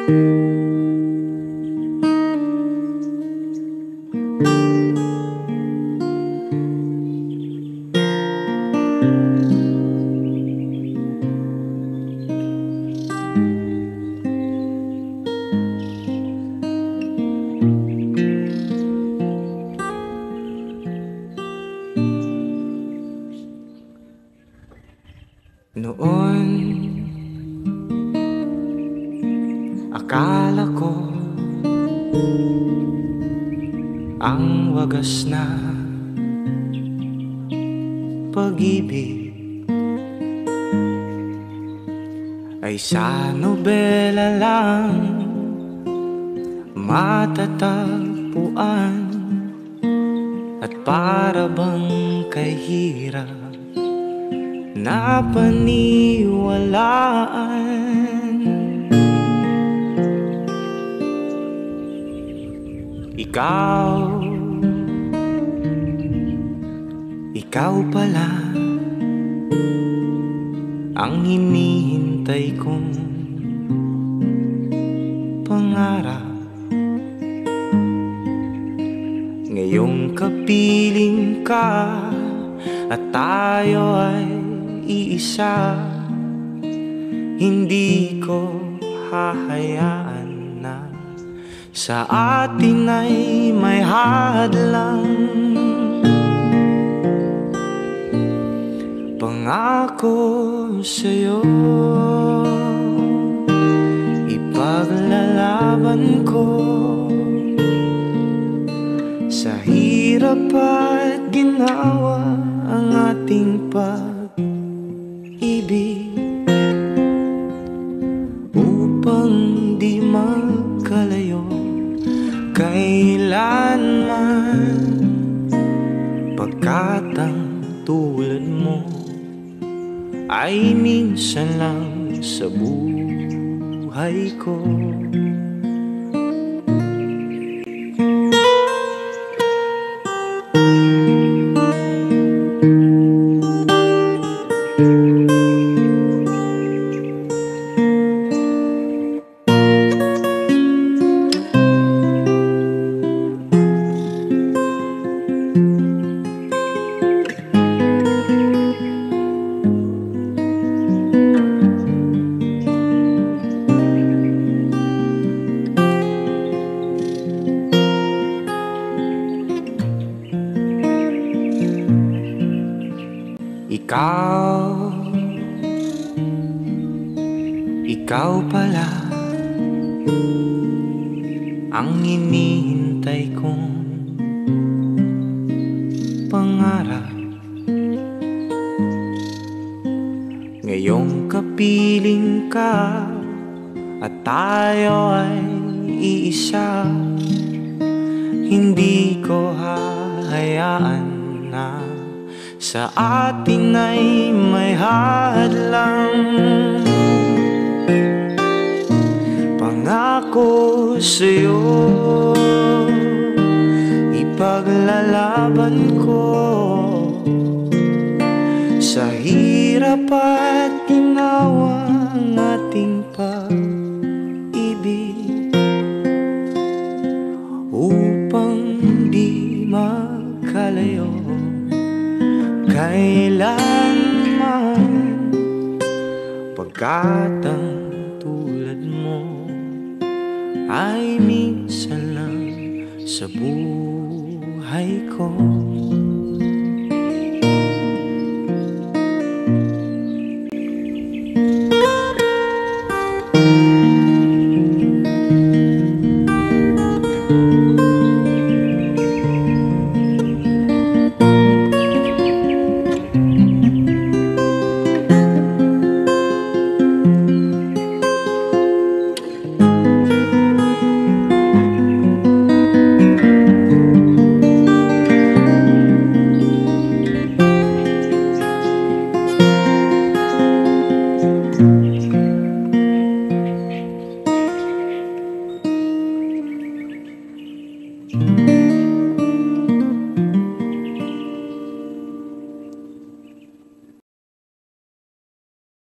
Noon, akala ko ang wagas na pag-ibig ay sa nobela lang matatagpuan, at para bang kay hirap na paniwalaan. Ikaw pala ang hinihintay kong pangarap. Ngayong kapiling ka at tayo ay iisa, hindi ko hahayaan na sa atin ay may hadlang. Pangako sa'yo, ipaglalaban ko sa hirap at ginawa ang ating pag-ibig, upang di magkalayo kailanman, pagkat ang tulad mo ay minsan lang sa buhay ko. Ikaw pala ang hinihintay kong pangarap. Ngayong kapiling ka at tayo ay iisa, hindi ko hahayaan na sa atin ay may hadlang. Pangako sa'yo, ipaglalaban ko sa hirap at ginawa ang ating pag-ibig, upang di magkalayo kailanman, pagkat